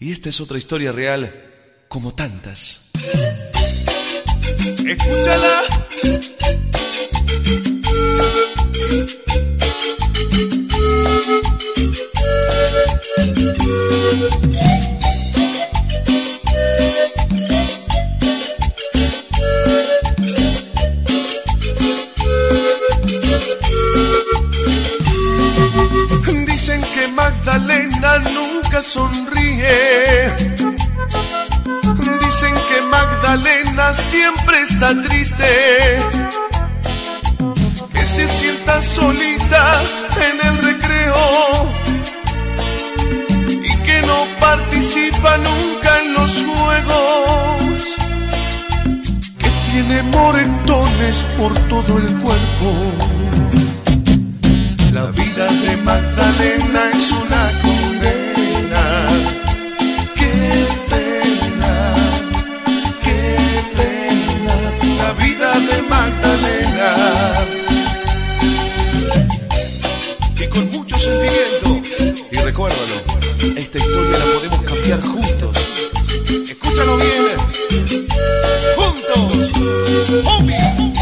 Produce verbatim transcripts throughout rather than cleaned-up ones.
Y esta es otra historia real, como tantas. Escúchala. Dicen que Magdalena nunca sonríe. Dicen que Magdalena siempre está triste, que se sienta solita en el recreo y que no participa nunca en los juegos, que tiene moretones por todo el cuerpo. La vida de Magdalena es una condena. Qué pena, qué pena. La vida de Magdalena. Y con mucho sentimiento. Y recuérdalo, esta historia la podemos cambiar juntos. Escúchalo bien. Juntos. Obvio.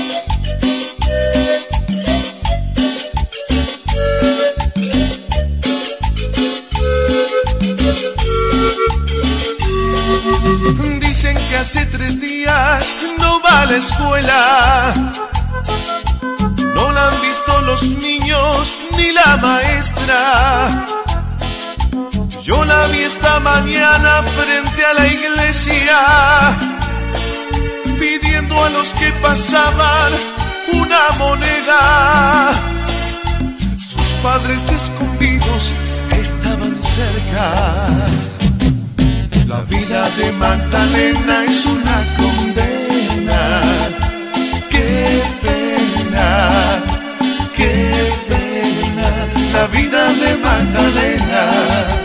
Dicen que hace tres días no va a la escuela. No la han visto los niños ni la maestra. Yo la vi esta mañana frente a la iglesia, pidiendo a los que pasaban una moneda. Sus padres escondidos estaban cerca. La vida de Magdalena es una condena. Qué pena, qué pena. La vida de Magdalena.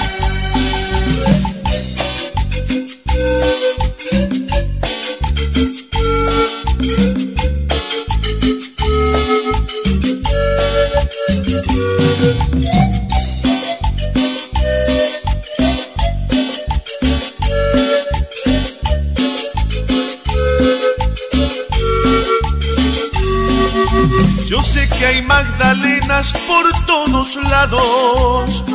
Yo sé que hay Magdalenas por todos lados,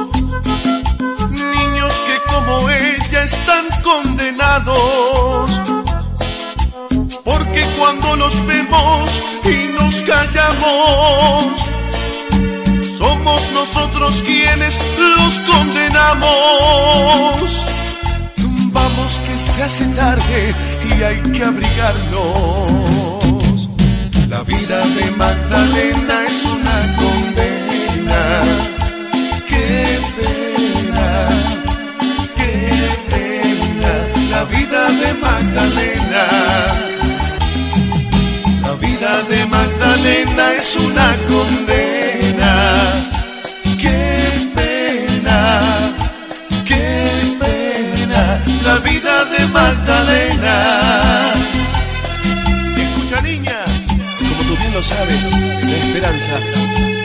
niños que como ella están condenados, porque cuando los vemos y nos callamos, somos nosotros quienes los condenamos. Vamos que se hace tarde y hay que abrigarnos. La vida de Magdalena es una condena. Qué pena, qué pena. La vida de Magdalena. La vida de Magdalena es una condena. Qué pena, qué pena. La vida de Magdalena. Escucha, niña, como tú bien lo sabes, la esperanza